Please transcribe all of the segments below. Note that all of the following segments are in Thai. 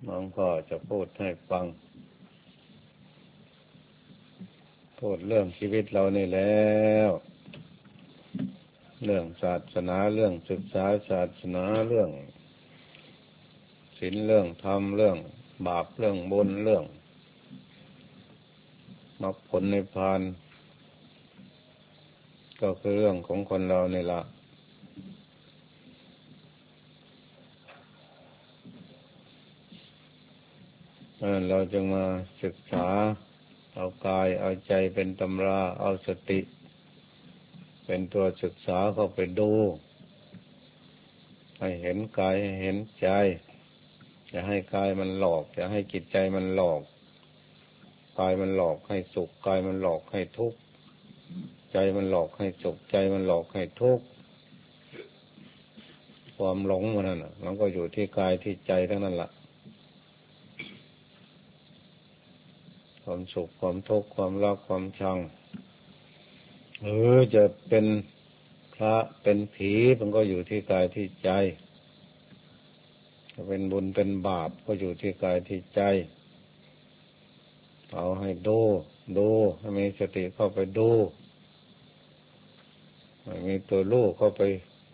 น้องก็จะพูดให้ฟังพูดเรื่องชีวิตเรานี่แล้วเรื่องศาสนาเรื่องศึกษาศาสนาเรื่องศีลเรื่องธรรมเรื่องบาปเรื่องบุญเรื่องมรรคผลนิพพานก็คือเรื่องของคนเรานี่ล่ะเราจึงมาศึกษาเอากายเอาใจเป็นตำราเอาสติเป็นตัวศึกษาเข้าไปดูให้เห็นกายให้เห็นใจอย่าให้กายมันหลอกอย่าให้จิตใจมันหลอกกายมันหลอกให้สุขกายมันหลอกให้ทุกข์ใจมันหลอกให้สุขใจมันหลอกให้ทุกข์ความหลงมันนั่นน่ะมันก็อยู่ที่กายที่ใจทั้งนั้นล่ะความสุขความทุกข์ความรักความชังจะเป็นพระเป็นผีมันก็อยู่ที่กายที่ใจจะเป็นบุญเป็นบาปก็อยู่ที่กายที่ใจเอาให้ดูให้มีสติเข้าไปดูให้มีตัวรู้เข้าไป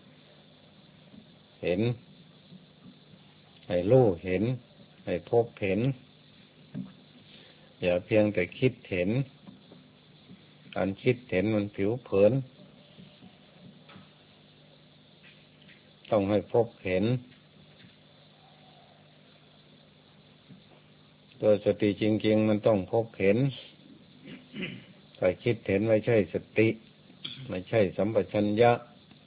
เห็นให้รู้เห็นให้พบเห็นอย่าเพียงแต่คิดเห็นการคิดเห็นมันผิวเผินต้องให้พบเห็นตัวสติจริงๆมันต้องพบเห็นถ้าคิดเห็นไม่ใช่สติไม่ใช่สัมปชัญญะ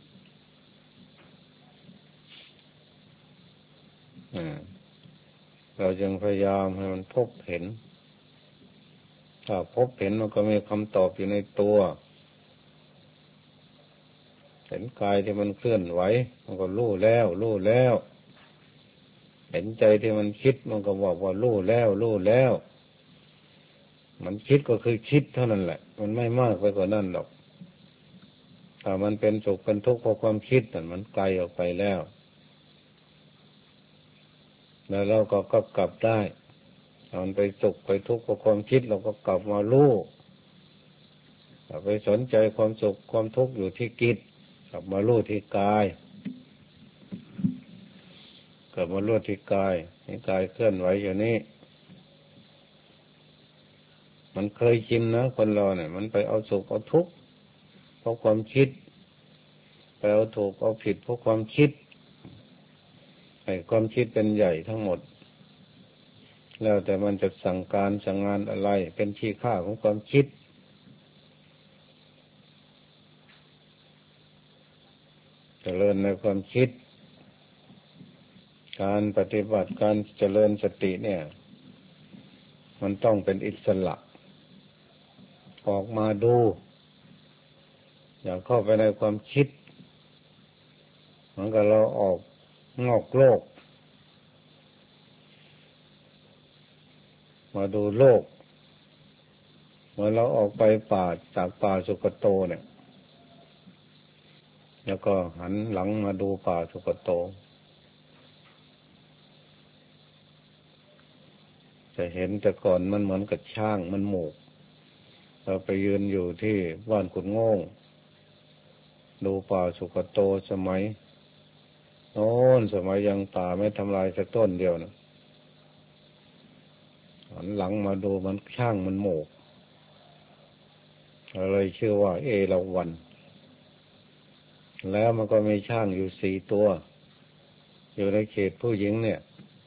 เราจึงพยายามให้มันพบเห็นถ้าพบเห็นมันก็มีคำตอบอยู่ในตัวเห็นกายที่มันเคลื่อนไหวมันก็รู้แล้วเห็นใจที่มันคิดมันก็บอกว่ารู้แล้วมันคิดก็คือคิดเท่านั้นแหละมันไม่มากไปกว่านั้นหรอกถ้ามันเป็นสุขเป็นทุกข์เพราะความคิดนั่นมันไกลออกไปแล้วเราก็กลับได้มันไปสุขไปทุกข์เพราะความคิดเราก็กลับมารู้ถ้าไปสนใจความสุขความทุกข์อยู่ที่จิตกลับมารู้ที่กายกลับมารู้ที่กายให้กายเคลื่อนไหวอยู่นี่มันเคยชินนะคนเราเนี่ยมันไปเอาสุขเอาทุกข์เพราะความคิดไปเอาถูกเอาผิดเพราะความคิดให้ความคิดเป็นใหญ่ทั้งหมดแล้วแต่มันจะสั่งการสั่งงานอะไรเป็นที่ค่าของความคิดเจริญในความคิดการปฏิบัติการเจริญสติเนี่ยมันต้องเป็นอิสระออกมาดูอย่าเข้าไปในความคิดเหมือนกับเราออกนอกโลกมาดูโลกเมื่อเราออกไปป่าจากป่าสุกโตเนี่ยแล้วก็หันหลังมาดูป่าสุกโตจะเห็นแต่ก่อนมันเหมือนกับช้างมันหมกเราไปยืนอยู่ที่บ้านกุดโง่งดูป่าสุกโตสมัยโน้นสมัยยังป่าไม่ทำลายสักต้นเดียวนะหันหลังมาดูมันช้างมันหมกเลยชื่อว่าเอราวัณแล้วมันก็มีช้างอยู่4 ตัวอยู่ในเขตผู้หญิงเนี่ย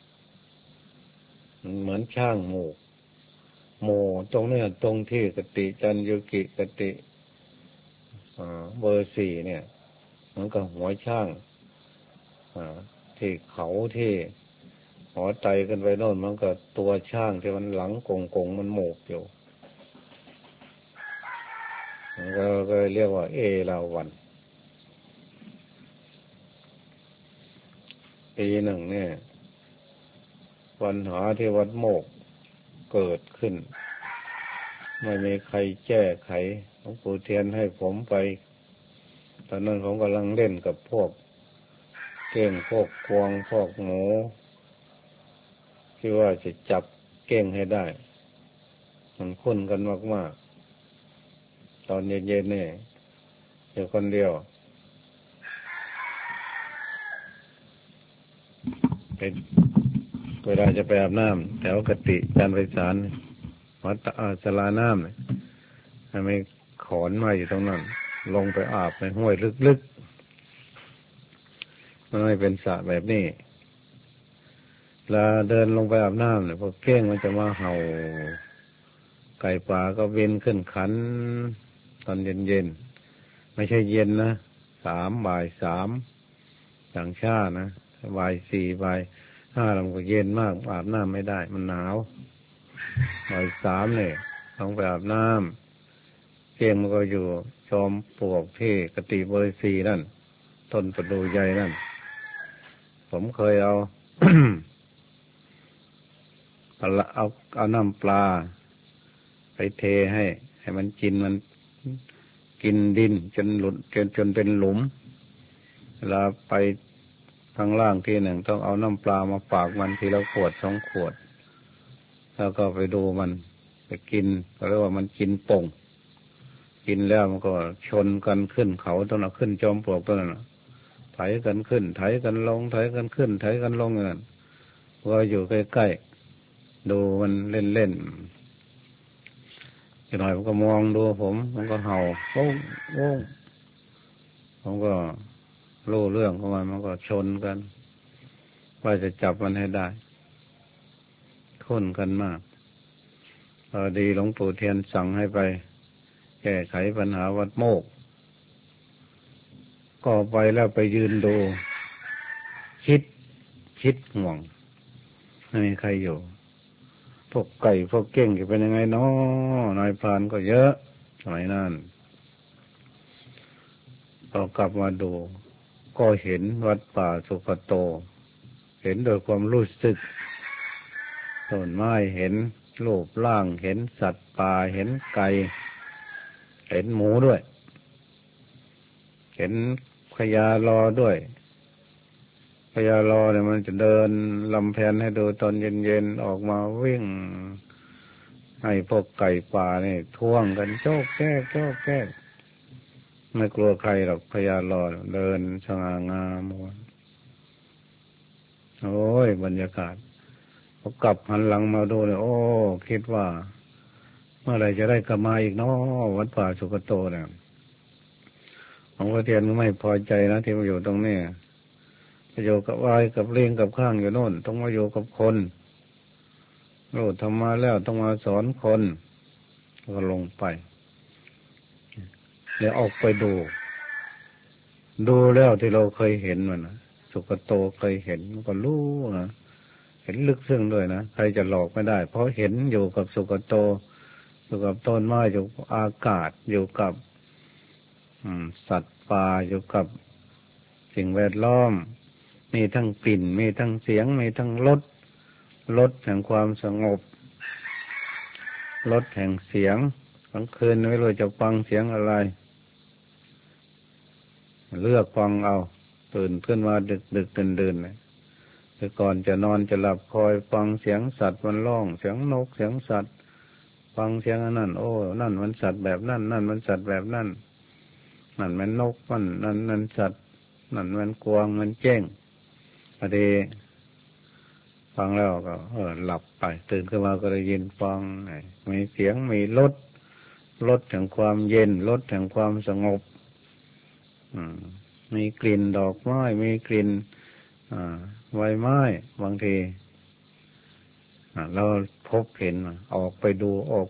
เหมือนช้างหมู่ตรงนี้ตรงที่กติจันยุกิกติเบอร์4เนี่ยมันก็หัวช้างที่เขาที่หัวไตกันไปโน่นมันก็ตัวช้างที่มันหลังกงมันหมกอยู่ก็เรียกว่าเอราวัณปีหนึ่งเนี่ยปัญหาที่วัดโมกเกิดขึ้นไม่มีใครแก้ไขหลวงปู่เทียนให้ผมไปตอนนั้นผมกำลังเล่นกับพวกเก้งพวกกวางพวกหมูที่ว่าจะจับเก้งให้ได้มันคุ้นกันมากๆตอนเย็นๆนี่อยู่คนเดียวเป็นเวลาจะไปอาบน้ำแถวกติจานไพศาลวัดศาลาน้ำเนี่ยไม่ขอนมาอยู่ตรงนั้นลงไปอาบในห้วยลึกๆมันไม่เป็นสระแบบนี้เวลาเดินลงไปอาบน้ำเนี่ยพวกเก้งมันจะมาเห่าไก่ป่าก็บินขึ้นขันตอนเย็นๆไม่ใช่เย็นนะบ่ายสามต่างชาตินะบ่ายสี่บ่ายห้ามันก็เย็นมากอาบน้ำไม่ได้มันหนาวบ่ายสามเนี่ยต้องไปอาบน้ำเก้งมันก็อยู่จอมปลวกที่กติเบอร์สี่นั่นต้นประดู่ใหญ่นั่นผมเคยเอา เอาน้ำปลาไปเทให้มันกินดินจนหลุดจนเป็นหลุมเวลาไปข้างล่างที่หนึ่งต้องเอาน้ำปลามาฝากมันทีละขวด2 ขวดแล้วก็ไปดูมันไปกินก็เรียกว่ามันกินป่งกินแล้วมันก็ชนกันขึ้นเขาต้นน่ะขึ้นจอมปลวกต้นน่ะไถกันขึ้นไถกันลงไถกันขึ้นไถกันลงเงี้ยก็อยู่ใกล้ๆดูมันเล่นอีกหน่อยมันก็มองดูมันก็เห่าโอ้โอ้ผมก็รู้เรื่องของมันก็ชนกันว่าจะจับมันให้ได้ค้นกันมากพอดีหลวงปู่เทียนสั่งให้ไปแก้ไขปัญหาวัดโมกก็ไปแล้วไปยืนดูคิดห่วงไม่มีใครอยู่พวกไก่พวกเก้งจะเป็นยังไงน้อนายพรานก็เยอะสมัยนั้นพอกลับมาดูก็เห็นวัดป่าสุขโตเห็นโดยความรู้สึกต้นไม้เห็นรูปร่างเห็นสัตว์ป่าเห็นไก่เห็นหมูด้วยเห็นพญารอด้วยพญารอเนี่ยมันจะเดินลำแพนให้ดูตอนเย็นๆออกมาวิ่งให้พวกไก่ป่านี่ท่วงกันโจ๊กแจ๊กโจ๊กแจ๊กไม่กลัวใครหรอกพญารอเดินสง่างามโอ้ยบรรยากาศพอกลับหันหลังมาดูเนี่ยโอ้คิดว่าเมื่อไรจะได้กลับมาอีกเนาะวัดป่าสุกโตเนี่ยหลวงพ่อเทียนก็ไม่พอใจนะที่มาอยู่ตรงนี้อยู่กับวายกับเลี้ยงกับข้างอยู่โน่นต้องมาอยู่กับคนรู้ธรรมะแล้วต้องมาสอนคนก็ลงไปเดี๋ยวออกไปดูแล้วที่เราเคยเห็นมันนะสุกโตเคยเห็นมันก็รู้นะเห็นลึกซึ้งด้วยนะใครจะหลอกไม่ได้เพราะเห็นอยู่กับสุกโตอยู่กับต้นไม้อยู่กับอากาศอยู่กับสัตว์ป่าอยู่กับสิ่งแวดล้อมมีทั้งกลิ่นมีทั้งเสียงมีทั้งรสแห่งความสงบรสแห่งเสียงกลางคืนไม่รู้จะฟังเสียงอะไรเลือกฟังเอาตื่นขึ้นมาดึกดื่นเลยแต่ก่อนจะนอนจะหลับคอยฟังเสียงสัตว์มันร้องเสียงนกเสียงสัตว์ฟังเสียงนั่นโอ้นั่นมันสัตว์แบบนั่นมันสัตว์แบบนั่นมันนกนั่นสัตว์นั่นมันกวางมันแจ้งพอดีฟังแล้วก็หลับไปตื่นขึ้นมาก็ได้ยินฟังมีเสียงมีรสแห่งความเย็นรสแห่งความสงบมีกลิ่นดอกไม้มีกลิ่นใบไม้บางทีเราพบเห็นออกไปดู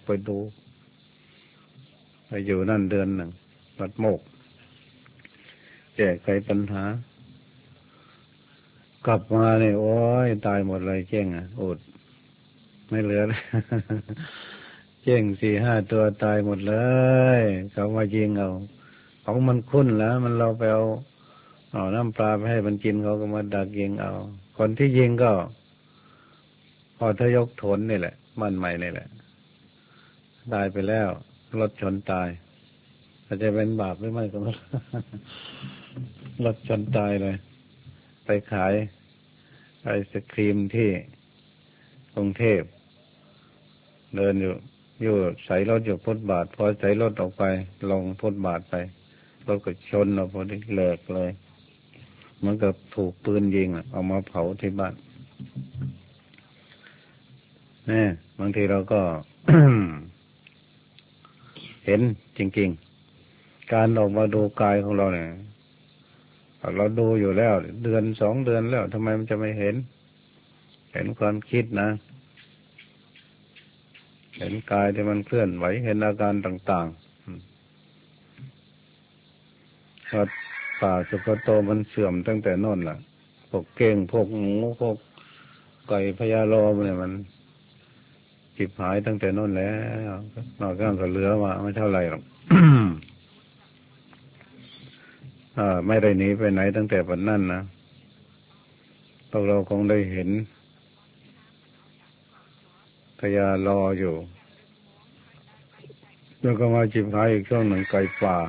ไปอยู่นั่นเดือนหนึ่งวัดโมกแก้ไขปัญหากลับมาเนี่ยโอ้ยตายหมดเลยเจ้งอดไม่เหลือเลย เจ้ง4-5 ตัวตายหมดเลยเขามายิงเอาของมันคุ้นแล้วมันเราไปเอาน้ำปลาไปให้มันกินเขาก็มาดักยิงเอาคนที่ยิงก็พอทยกโถนนี่แหละบ้านใหม่นี่แหละตายไปแล้วรถชนตายอาจจะเป็นบาปหรือไม่ก็ไม่รู้ รถชนตายเลยไปขายไอศครีมที่กรุงเทพเดินอยู่ใส่รถอยู่ฟุตบาทพอใส่รถออกไปลงฟุตบาทไปรถก็ชนเราพอดีแหลกเลยเหมือนกับถูกปืนยิงเอามาเผาที่บ้านเนี่ยบางทีเราก็ เห็นจริงๆการออกมาดูกายของเราเนี่ยเราดูอยู่แล้วเดือน2 เดือนแล้วทำไมมันจะไม่เห็นความคิดนะเห็นกายที่มันเคลื่อนไหวเห็นอาการต่างๆว่าป่าสุกโตมันเสื่อมตั้งแต่นนล่ะพวกเก้งพวกหมูพวกไก่พญาโลเนี่ยมันจิบหายตั้งแต่นนแล้วนอกจากก็เหลือมาไม่เท่าไหร่หรอก ไม่ได้หนีไปไหนตั้งแต่วันนั้นนะพวกเราคงได้เห็นพญารออยู่แล้วก็มาจิบหายอีกช่วงหนึ่งไก่ป่า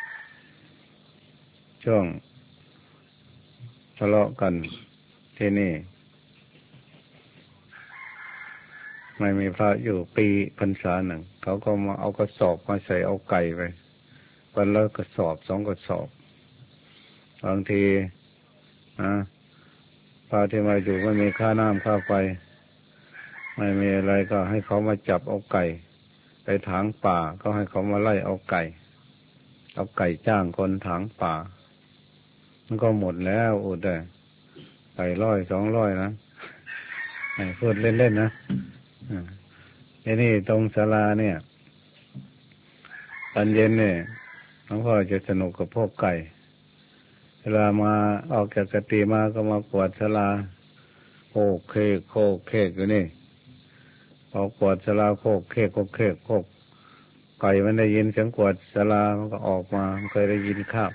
ช่วงทะเลาะกันที่นี่ไม่มีพระอยู่ปีพรรษาหนึ่งเขาก็มาเอากระสอบมาใส่เอาไก่ไปวันละกระสอบ2 กระสอบบางทีพระที่มาอยู่ไม่มีค่าน้ำค่าไฟไม่มีอะไรก็ให้เขามาจับเอาไก่ไปถางป่าก็ให้เขามาไล่เอาไก่จ้างคนถางป่ามันก็หมดแล้วอุดได้ไก่100-200นะพูดเล่นๆนะทีนี่ตรงศาลาเนี่ยตอนเย็นเนี่ยหลวงพ่อจะสนุกกับพวกไก่เวลามาออกจากกุฏิมาก็มากวาดศาลาโคกเคกอยู่นี่ออกกวาดศาลาโคกเคกไก่มันได้ยินเสียงกวาดศาลามันก็ออกมามันเคยได้ยินคาบ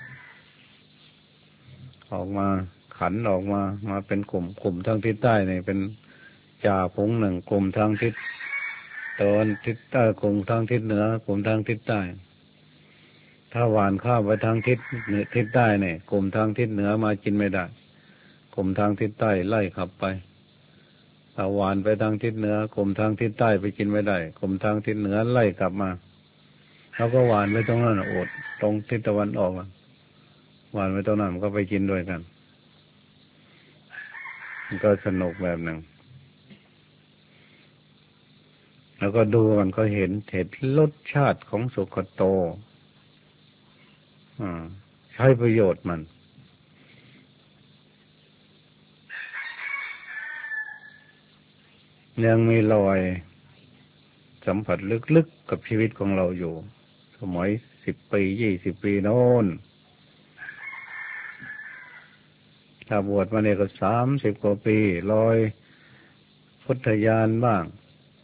ออกมาขันออกมาเป็นกลุ่มทางทิศใต้เนี่ยเป็นจ่าฝูงหนึ่งกลุ่มทางทิศตะวันทิศใต้กลุ่มทางทิศเหนือกลุ่มทางทิศใต้ถ้าหวานข้าวไปทางทิศใต้เนี่ยกลุ่มทางทิศเหนือมากินไม่ได้กลุ่มทางทิศใต้ไล่ขับไปถ้าหวานไปทางทิศเหนือกลุ่มทางทิศใต้ไปกินไม่ได้กลุ่มทางทิศเหนือไล่กลับมาแล้วก็หวานไปตรงนั้นอดตรงทิศตะวันออกหวานไปตรงนั้นมันก็ไปกินด้วยกันมันก็สนุกแบบหนึ่งแล้วก็ดูมันก็เห็นรสชาติของสุขโตใช้ประโยชน์มันยังมีรอยสัมผัสลึกๆกับชีวิตของเราอยู่สมัย10 ปี 20 ปีโน้นถ้าบวชมาเนี่ยก็30 กว่าปีรอยพุทธญาณบ้าง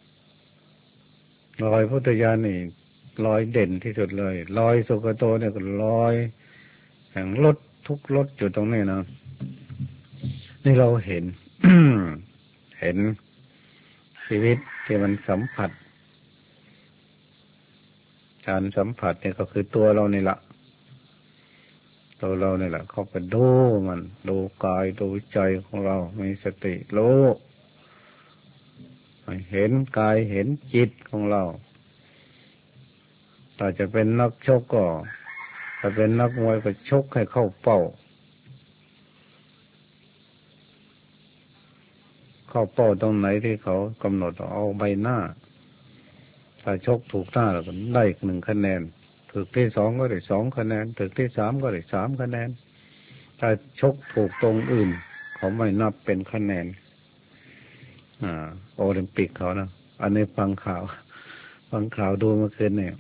รอยพุทธญาณนี่รอยเด่นที่สุดเลยรอยสุขโตเนี่ยก็รอยแห่งรถทุกรถอยู่ตรงนี้นะนี่เราเห็น เห็นชีวิตที่มันสัมผัสการสัมผัสเนี่ยก็คือตัวเรานี่แหละเข้าไปดูมันดูกายดูใจของเรามีสติรู้เห็นกายเห็นจิตของเราถ้าจะเป็นนักชกก็ถ้าเป็นนักมวยก็ชกให้เข้าเป้าตรงไหนที่เขากำหนดเอาใบหน้าถ้าชกถูกหน้าแล้วก็ได้1 คะแนนถึกที่2ก็ได้2 คะแนนถึกที่3ก็ได้3 คะแนนถ้าชกถูกตรงอื่นเขาไม่นับเป็นคะแนนโอลิมปิกเขานะอันนี้ฟังข่าวดูเมื่อคืนเนี่ย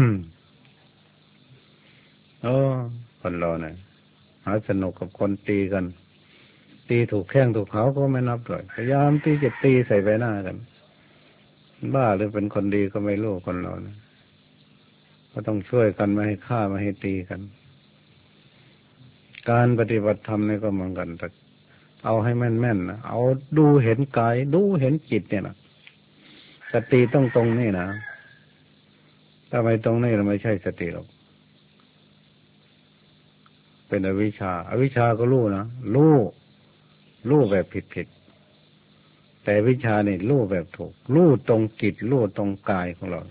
คนเราเนี่ยหาสนุกกับคนตีกันตีถูกแข้งถูกเขาก็ไม่นับเลยพยายามที่จะตีใส่ใบหน้ากันบ้าหรือเป็นคนดีก็ไม่รู้คนเรานะก็ต้องช่วยกันไม่ให้ฆ่าไม่ให้ตีกันการปฏิบัติธรรมนี่ก็เหมือนกันแต่เอาให้แม่นๆนะเอาดูเห็นกายดูเห็นจิตเนี่ยนะสติต้องตรงนี่นะถ้าไม่ตรงนี่เราไม่ใช่สติหรอกเป็นอวิชชาก็รู้นะรู้แบบผิดแต่วิชาเนี่ยรู้แบบถูกรู้ตรงจิตรู้ตรงกายของเรา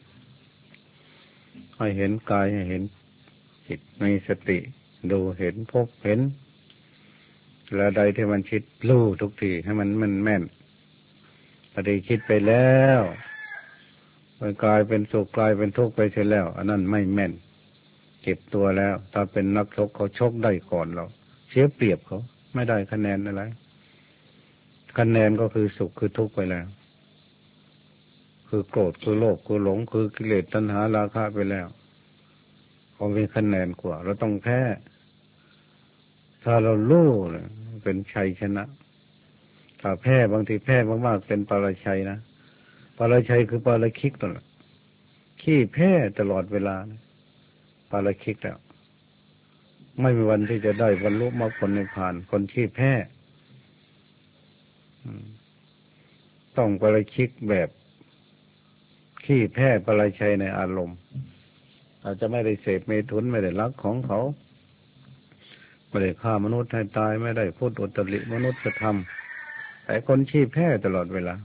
ให้เห็นกายให้เห็นจิตในสติดูเห็นพบเห็นแล้วใดที่มันคิดรู้ทุกทีให้มันแม่นพอดีคิดไปแล้วมันกลายเป็นสุขกลายเป็นทุกข์ไปเสียแล้วอันนั้นไม่แม่นเก็บตัวแล้วถ้าเป็นนักชกเขาชกได้ก่อนเราเสียเปรียบเขาไม่ได้คะแนนอะไรคะแนนก็คือสุขคือทุกข์ไปแล้วคือโกรธคือโลภคือหลงคือกิเลสตัณหาราคะไปแล้วเขามีคะแนนกว่าเราต้องแพ้ถ้าเรารู้เนี่ยเป็นชัยชนะถ้าแพ้บางทีแพ้มากๆเป็นปาราชัยนะปาราชัยคือปาราคิกตัวละขี้แพ้ตลอดเวลานะปาราคิกแล้วไม่มีวันที่จะได้บรรลุมรรคผลนิพพานคนขี้แพ้ต้องปาราคิกแบบขี้แพ้ปาราชัยในอารมณ์อาจจะไม่ได้เสพเมถุนไม่ได้รักของเขาไม่ได้ฆ่ามนุษย์ให้ตายไม่ได้พูดอุตริมนุษยธรรมแต่คนขี้แพ้ตลอดเวลา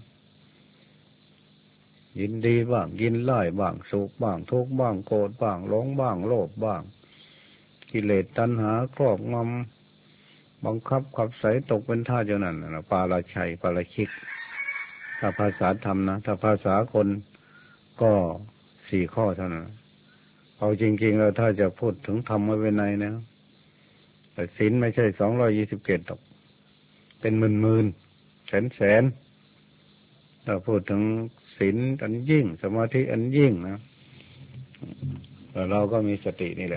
ยินดีบ้างยินไล่บ้างสุขบ้างทุกข์บ้างโกรธบ้างหลงบ้างโลภบ้างกิเลสตัณหาครอบงำบังคับขับไสตกเป็นท่าเจ้านั่นปาราชัยปาราคิกถ้าภาษาธรรมนะถ้าภาษาคนก็4 ข้อเท่านั้นเอาจริงๆแล้วถ้าจะพูดถึงธรรมวินัยนะแต่ศีลไม่ใช่227หรอกเป็นหมื่นแสนถ้าพูดถึงศีลอันยิ่งสมาธิอันยิ่งนะแต่เราก็มีสตินี่แหละ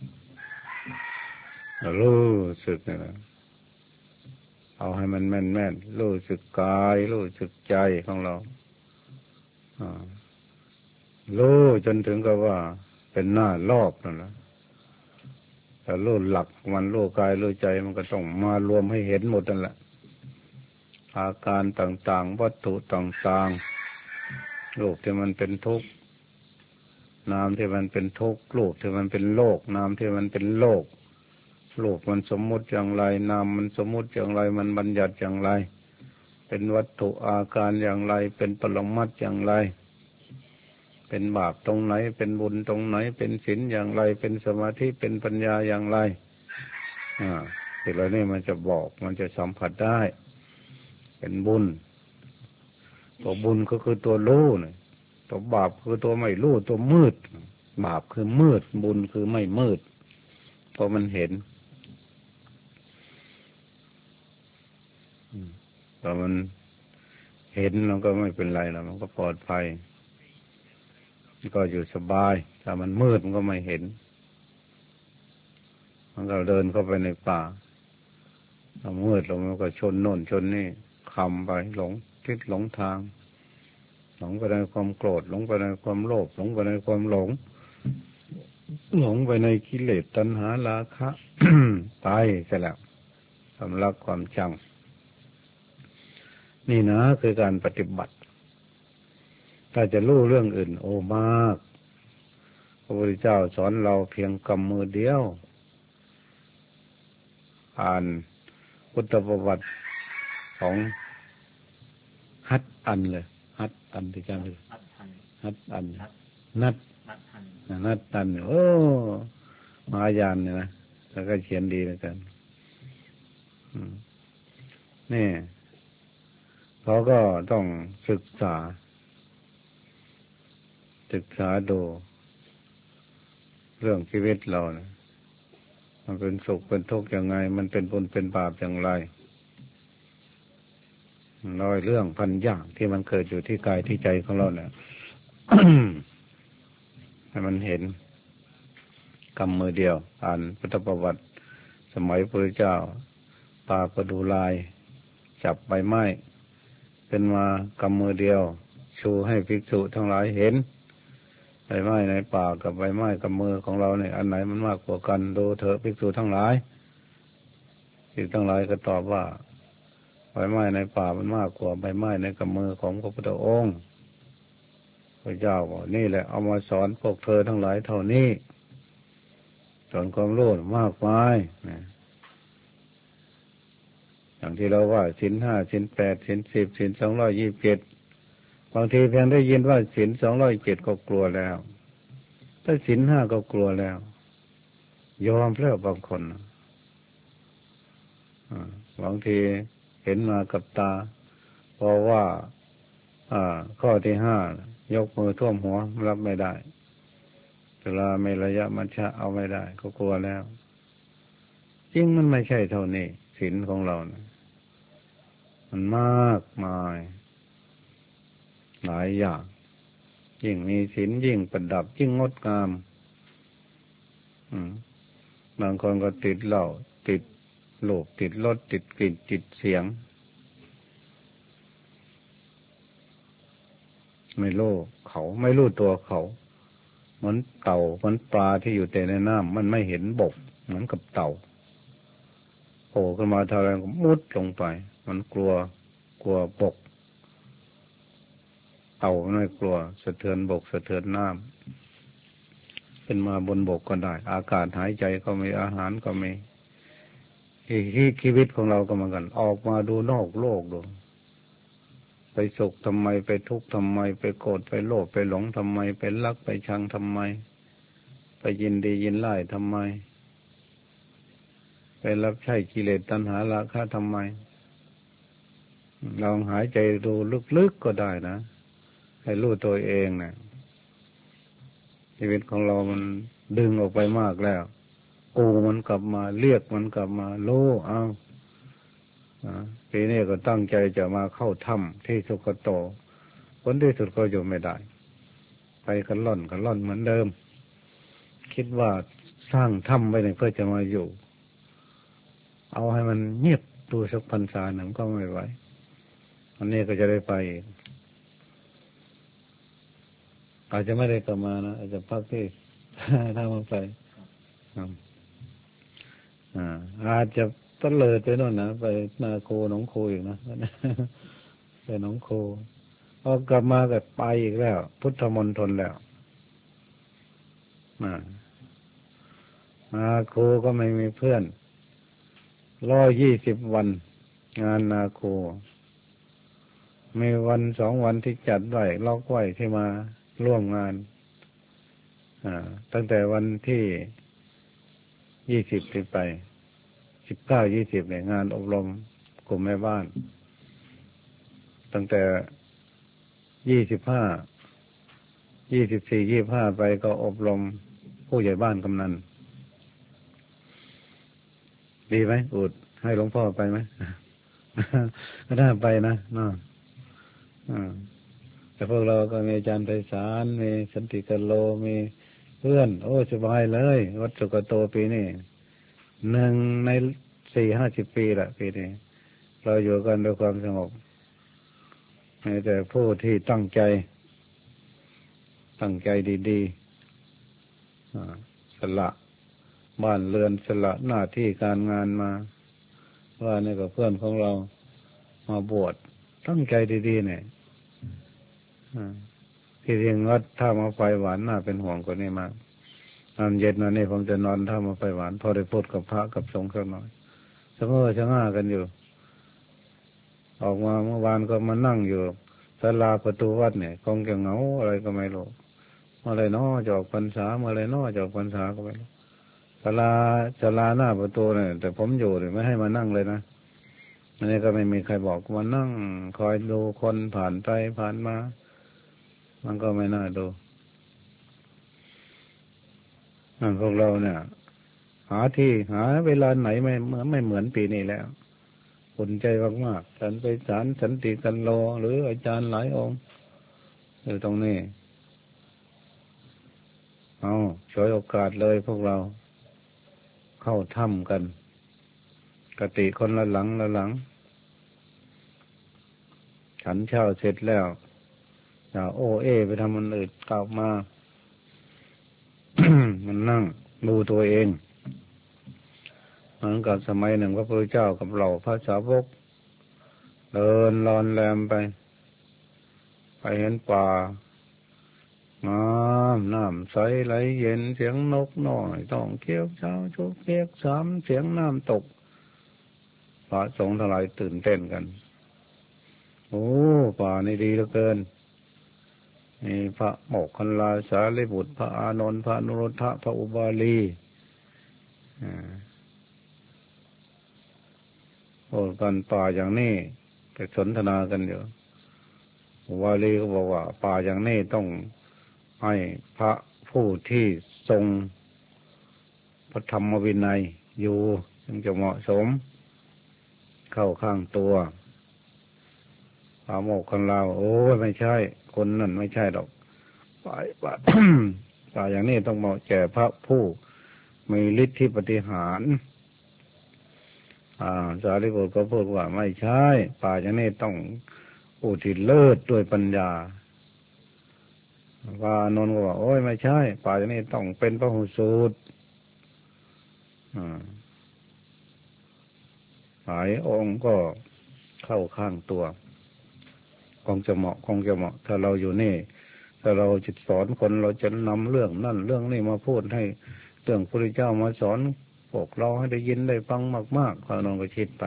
รู้สึกนะเอาให้มันแม่นรู้สึกกายรู้สึกใจของเรารู้จนถึงกับว่าเป็นหน้ารอบนั่นแหละแต่รู้หลักมันรู้กายรู้ใจมันก็ต้องมารวมให้เห็นหมดนั่นแหละอาการต่างๆวัตถุต่างๆรูปที่มันเป็นทุกข์นามที่มันเป็นทุกข์รูปที่มันเป็นโลกนามที่มันเป็นโลกรูปมันสมมุติอย่างไรนามมันสมมุติอย่างไรมันบัญญัติอย่างไรเป็นวัตถุอาการอย่างไรเป็นปรมัตถ์อย่างไรเป็นบาปตรงไหนเป็นบุญตรงไหนเป็นศีลอย่างไรเป็นสมาธิเป็นปัญญาอย่างไรสิ่งเหล่านี้มันจะบอกมันจะสัมผัสได้เป็นบุญตัวบุญก็คือตัวรู้เนี่ยตัวบาปคือตัวไม่รู้ตัวมืดบาปคือมืดบุญคือไม่มืดเพราะมันเห็นพอมันเห็นเราก็ไม่เป็นไรแล้วมันก็ปลอดภัยก็อยู่สบายถ้ามันมืดมันก็ไม่เห็นมันก็เดินเข้าไปในป่าถ้ามืดลงมันก็ชนโน่นชนนี่คำไปหลงทิศหลงทางหลงไปในความโกรธหลงไปในความโลภหลงไปในความหลงหลงไปในกิเลสตัณหาราคะ ตายเสียแล้วสำลักความจำนี่นะคือการปฏิบัติถ้าจะรู้เรื่องอื่นโอ้มากพระพุทธเจ้าสอนเราเพียงกำมือเดียวอ่านพุทธประวัติของฮัตอันเลยฮัตอันที่จำเลยฮัตอันนัดตันโอ้มหายานเนี่ยนะแล้วก็เขียนดีเหมือนกันนี่เขาก็ต้องศึกษาดูเรื่องชีวิตเรานะมันเป็นสุขเป็นทุกข์ยังไงมันเป็นบุญเป็นบาปอย่างไรเรื่องพันอย่างที่มันเกิดอยู่ที่กายที่ใจของเราเนี่ย ให้มันเห็นกำมือเดียวอ่านพุทธประวัติสมัยพระเจ้าปาประดูลายจับใบไม้เป็นมากำมือเดียวชูให้ภิกษุทั้งหลายเห็นใบไม้ในป่ากับใบไม้กับมือของเราเนี่ยอันไหนมันมากกว่ากันดูเถอะภิกษุทั้งหลายภิกษุทั้งหลายก็ตอบว่าใบไม้ในป่ามันมากกว่าใบไม้ในกำมือของพระพุทธองค์พระเจ้าบอกนี่แหละเอามาสอนพวกเธอทั้งหลายเท่านี้สอนความรู้มากมายอย่างที่เราว่าศีลห้าศีลแปดศีล10ศีล227บางทีเพียงได้ยินว่าศีล207ก็กลัวแล้วถ้าศีล5ก็กลัวแล้วยอมแล้วบางคนบางทีเห็นมากับตาเพราะว่าข้อที่5ยกมือท่วมหัวรับไม่ได้เวลาไม่ระยะมัชฌะเอาไม่ได้ก็กลัวแล้วจริงมันไม่ใช่เท่านี้ศีลของเรานะมันมากมายหลายอย่างยิ่งมีศีลยิ่งประดับยิ่งงดงามบางคนก็ติดเหล้าติดรูปติดรสติดกลิ่นติดเสียงไม่รู้เขาไม่รู้ตัวเขาเหมือนเต่าเหมือนปลาที่อยู่แต่ในน้ำมันไม่เห็นบกเหมือนกับเต่าโผล่ขึ้นมาเท่าไรก็มุดลงไปมันกลัวบกเต่าไม่กลัวสะเทือนบกสะเทือนน้ำขึ้นมาบนบกก็ได้อากาศหายใจก็มีอาหารก็มีชีวิตของเราก็เหมือนกันออกมาดูนอกโลกดูไปสุขทำไมไปทุกข์ทำไมไปโกรธไปโลภไปหลงทำไมไปรักไปชังทำไมไปยินดียินไล่ทำไมไปรับใช้กิเลสตัณหาราคะทำไมลองหายใจดูลึกๆก็ได้นะให้รู้ตัวเองนะชีวิตของเรามันดึงออกไปมากแล้วกูมันกลับมาเรียกมันกลับมาโลเอาปีนี้ก็ตั้งใจจะมาเข้าถ้ำที่สุกโตผลที่สุดก็อยู่ไม่ได้ไปกันล่อนเหมือนเดิมคิดว่าสร้างถ้ำไว้เพื่อจะมาอยู่เอาให้มันเงียบดูสักพรรษาหนึ่งก็ไม่ไหวอันนี้ก็จะได้ไปอาจจะไม่ได้กลับมานะอาจจะพักที่ถ้ามาไปอาจจะตะเลิดไปโน่นนะไปนาโคหนองโคอีกนะไปหนองโคพอกลับมาก็ไปอีกแล้วพุทธมณฑลแล้วนาโคก็ไม่มีเพื่อน120 วันงานนาโคมีวัน2 วันที่จัดไว้ล็อกไว้ที่มาร่วมงานตั้งแต่วันที่20ที่ไป19-20เนี่ยงานอบรมกลุ่มแม่บ้านตั้งแต่24-25ไปก็อบรมผู้ใหญ่บ้านกำนันดีไหมอุดให้หลวงพ่อไปไหม ก็น่าไปนะเนาะแต่พวกเราก็มีอาจารย์ไพศาลมีสันติกโลมีเพื่อนโอ้สบายเลยวัดสุกโตปีนี้1 ใน 40-50 ปีละปีนี้เราอยู่กันด้วยความสงบมีแต่ผู้ที่ตั้งใจดีๆสละบ้านเรือนสละหน้าที่การงานมาว่านี่กับเพื่อนของเรามาบวชตั้งใจดีๆเนี่ยที่เรียงวัดท่ามาไฟหวานน่าเป็นห่วงกว่านี้มากตอนเย็นวันนี้ผมจะนอนท่ามาไฟหวานพอได้พูดกับพระกับสงฆ์สักหน่อยชะง่ากันอยู่ออกมาเมื่อวานก็มานั่งอยู่ศาลาประตูวัดเนี่ยคงจะเหงาอะไรก็ไม่รู้เมื่อไรน้อจะออกพรรษาเมื่อไรน้อจะออกพรรษาก็ไม่รู้ศาลาหน้าประตูเนี่ยแต่ผมอยู่เนี่ยไม่ให้มานั่งเลยนะอันนี้ก็ไม่มีใครบอกมานั่งคอยดูคนผ่านไปผ่านมามันก็ไม่น่าดูพวกเราเนี่ยหาเวลาไหนไม่เหมือนปีนี้แล้วอุ่นใจมากๆฉันไปศาลสันติกันโลหรืออาจารย์หลายองค์อยู่ตรงนี้ฉวยโอกาสเลยพวกเราเข้าถ้ำกันกติคนละหลังฉันเช้าเสร็จแล้วอย่าไปทำมันอื่นกลับมา มันนั่งดูตัวเองเหมือนกับสมัยหนึ่งพระพุทธเจ้ากับเราพระสาวกเดินลอนแรมไปเห็นป่าน้ำใสไหลเย็นเสียงนกน้อยต้องเกี้ยวเช้าชุกเรียกสามเสียงน้ำตกพระสงฆ์ทั้งหลายตื่นเต้นกันโอ้ป่านี่ดีเหลือเกินมีพระโมคคัลลาสารีบุตรพระอานนท์พระอนุรุทธะพระอุบาลีโอ้กันป่าอย่างนี้ไปสนทนากันอยู่อุบาลีก็บอกว่าป่าอย่างนี้ต้องให้พระผู้ที่ทรงพระธรรมวินัยอยู่จึงจะเหมาะสมเข้าข้างตัวพระโมคคัลลาโอ้ยไม่ใช่คนนั่นไม่ใช่หรอกป่า ป่าอย่างนี้ต้องเหมาะแก่พระผู้มีฤทธิปฏิหารสารีบุตรก็พูดว่าไม่ใช่ป่าอย่างนี้ต้องผู้ที่เลิศด้วยปัญญาพระอานนท์ก็ว่าโอ้ยไม่ใช่ป่าอย่างนี้ต้องเป็นพหูสูตรหลายองค์ก็เข้าข้างตัวคงจะเหมาะถ้าเราอยู่นี่ถ้าเราจิตสอนคนเราจะนำเรื่องนั่นเรื่องนี้มาพูดให้เรื่องพระพุทธเจ้ามาสอนพวกเราให้ได้ยินได้ฟังมากๆพระนนท์ก็คิดไป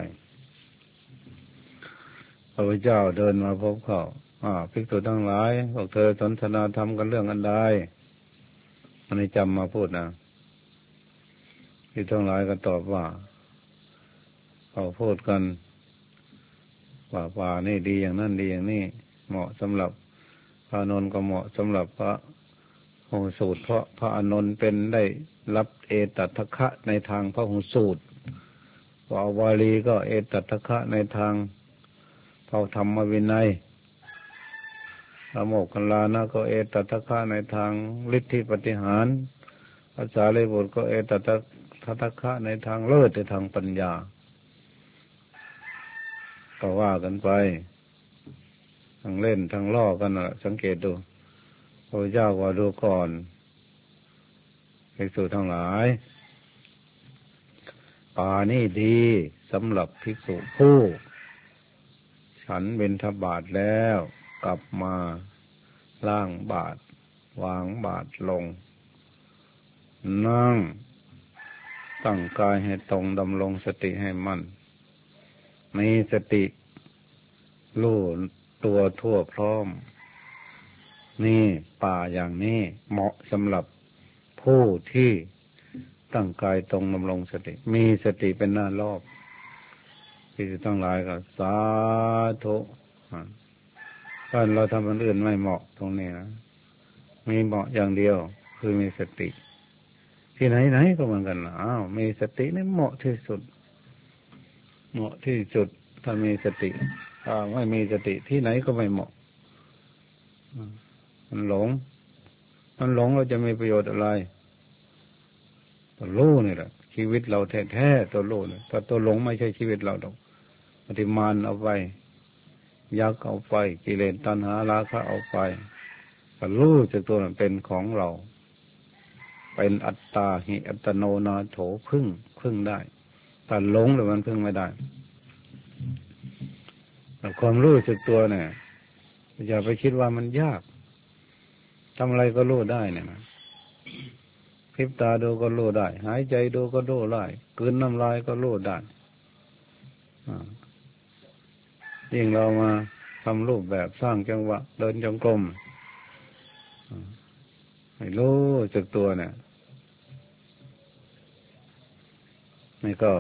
พระพุทธเจ้าเดินมาพบเขาภิกษุทั้งหลายพวกเธอสนทนาธรรมกันเรื่องอันใดอันนี้จำมาพูดนะภิกษุทั้งหลายก็ตอบว่าเขาพูดกันว่าป่านี่ดีอย่างนั้นดีอย่างนี้เหมาะสำหรับพระอานนท์ก็เหมาะสำหรับพระโหสูตรเพราะพระอานนท์เป็นได้รับเอตัทถคะในทางพระโหสูตรพระวาลีก็เอตัทถคะในทางพระธรรมวินัยพระโมคคัลลานะก็เอตัทถคะในทางฤทธิปฏิหารพระสารีบุตรก็เอตัทถคะในทางเลิศในทางปัญญาก็ว่ากันไปทั้งเล่นทั้งล่อกันน่ะสังเกตดูพระเจ้าว่าดูก่อนภิกษุทั้งหลายป่านี่ดีสำหรับภิกษุผู้ฉันบิณฑบาตแล้วกลับมาล้างบาตรวางบาตรลงนั่งตั้งกายให้ตรงดำรงสติให้มั่นมีสติรู้ตัวทั่วพร้อมนี่ป่าอย่างนี้เหมาะสำหรับผู้ที่ตั้งกายตรงดำรงสติมีสติเป็นหน้ารอบที่จะต้องหลายก็สาธุถ้าเราทำอันอื่นไม่เหมาะตรงนี้นะมีเหมาะอย่างเดียวคือมีสติที่ไหนก็เหมือนกันมีสตินี่เหมาะที่สุดถ้ามีสติถ้าไม่มีสติที่ไหนก็ไม่เหมาะมันหลงเราจะมีประโยชน์อะไรตัวรู้นี่แหละชีวิตเราแท้ๆตัวรู้เนี่ยถ้าตัวหลงไม่ใช่ชีวิตเราหรอกปฏิมานเอาไปยักษ์เอาไปกิเลสตัณหาราคะเอาไปแต่รู้จากตัวนั้นเป็นของเราเป็นอัตตาหิอัตโนนาโถพึ่งได้แต่หลงแล้วมันพึ่งไม่ได้แต่ความรู้สึกตัวเนี่ยอย่าไปคิดว่ามันยากทำอะไรก็รู้ได้เนี่ยนะพริบตาดูก็รู้ได้หายใจดูก็รู้ได้กลืนน้ำลายก็รู้ได้ยิ่งเรามาทำรูปแบบสร้างจังหวะเดินจงกรมให้รู้สึกตัวเนี่ยนี่ก็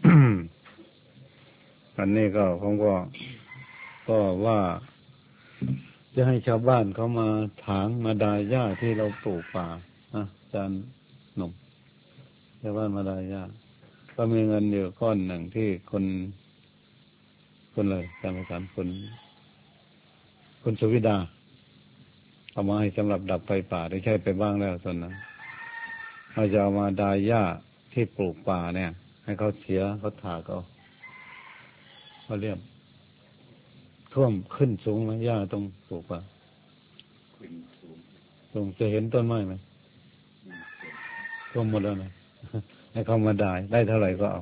อันนี้ก็ผมก็ว่าจะให้ชาวบ้านเขามาถางมาดายหญ้าที่เราปลูกป่าอาจารย์หนุ่มชาวบ้านมาดายหญ้าก็มีเงินอยู่ก้อนหนึ่งที่คนเลยจำภาษาคุณสุวิดาเอามาให้สำหรับดับไฟป่าได้ใช้ไปบ้างแล้วตอนนั้นเราจะเอามาดายหญ้าที่ปลูกป่าเนี่ยให้เขาเสียเขาถากเขาเรียบท่วมขึ้นสูงไหมหญ้าตรงปลูกป่าตรงจะเห็นต้นไม้ไหมท่วมหมดแล้วนะให้เขามาได้เท่าไหร่ก็เอา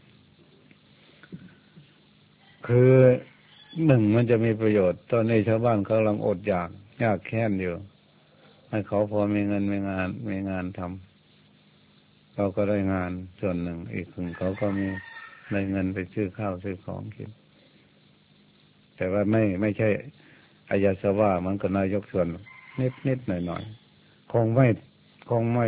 คือหนึ่งมันจะมีประโยชน์ตอนนี้ชาวบ้านเขากำลังอดอยากยากแค้นอยู่ให้เขาพอมีเงินมีงานทำเขาก็ได้งานส่วนหนึ่งอีกส่วนเขาก็มีได้เงินไปซื้อข้าวซื้อของกินแต่ว่าไม่ใช่อายาสวะมันก็นายกส่วนนิดหน่อยคงไม่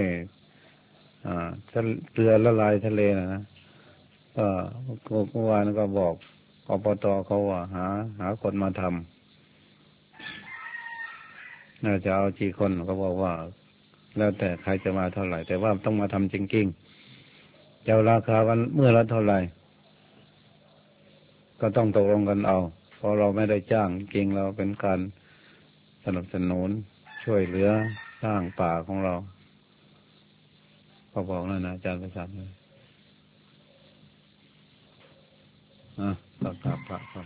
เกลือละลายทะเลนะก็เมื่อวานก็บอกอบตเขาว่าหาคนมาทำน่าจะเอากี่คนเขาบอกว่าแล้วแต่ใครจะมาเท่าไหร่แต่ว่าต้องมาทำจริงๆจะเอาราคาวันเมื่อละเท่าไหร่ก็ต้องตกลงกันเอาเพราะเราไม่ได้จ้างจริงเราเป็นการสนับสนุนช่วยเหลือสร้างป่าของเราเขาบอกนั่นนะอาจารย์ประสานเลยต้องกราบพระครับ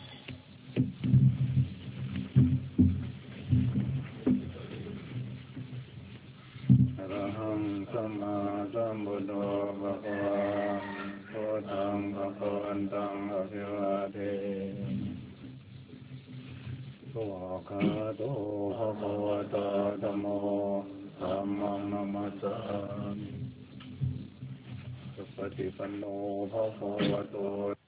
อรหังสัมมาสัมพุทโธภะคะวะโตธังภะคะวันตังอะภิวาเทสวากขาโตภะคะวะโตธัมโมธัมมังนัมมัสสามิสุปฏิปันโนภะคะวะโต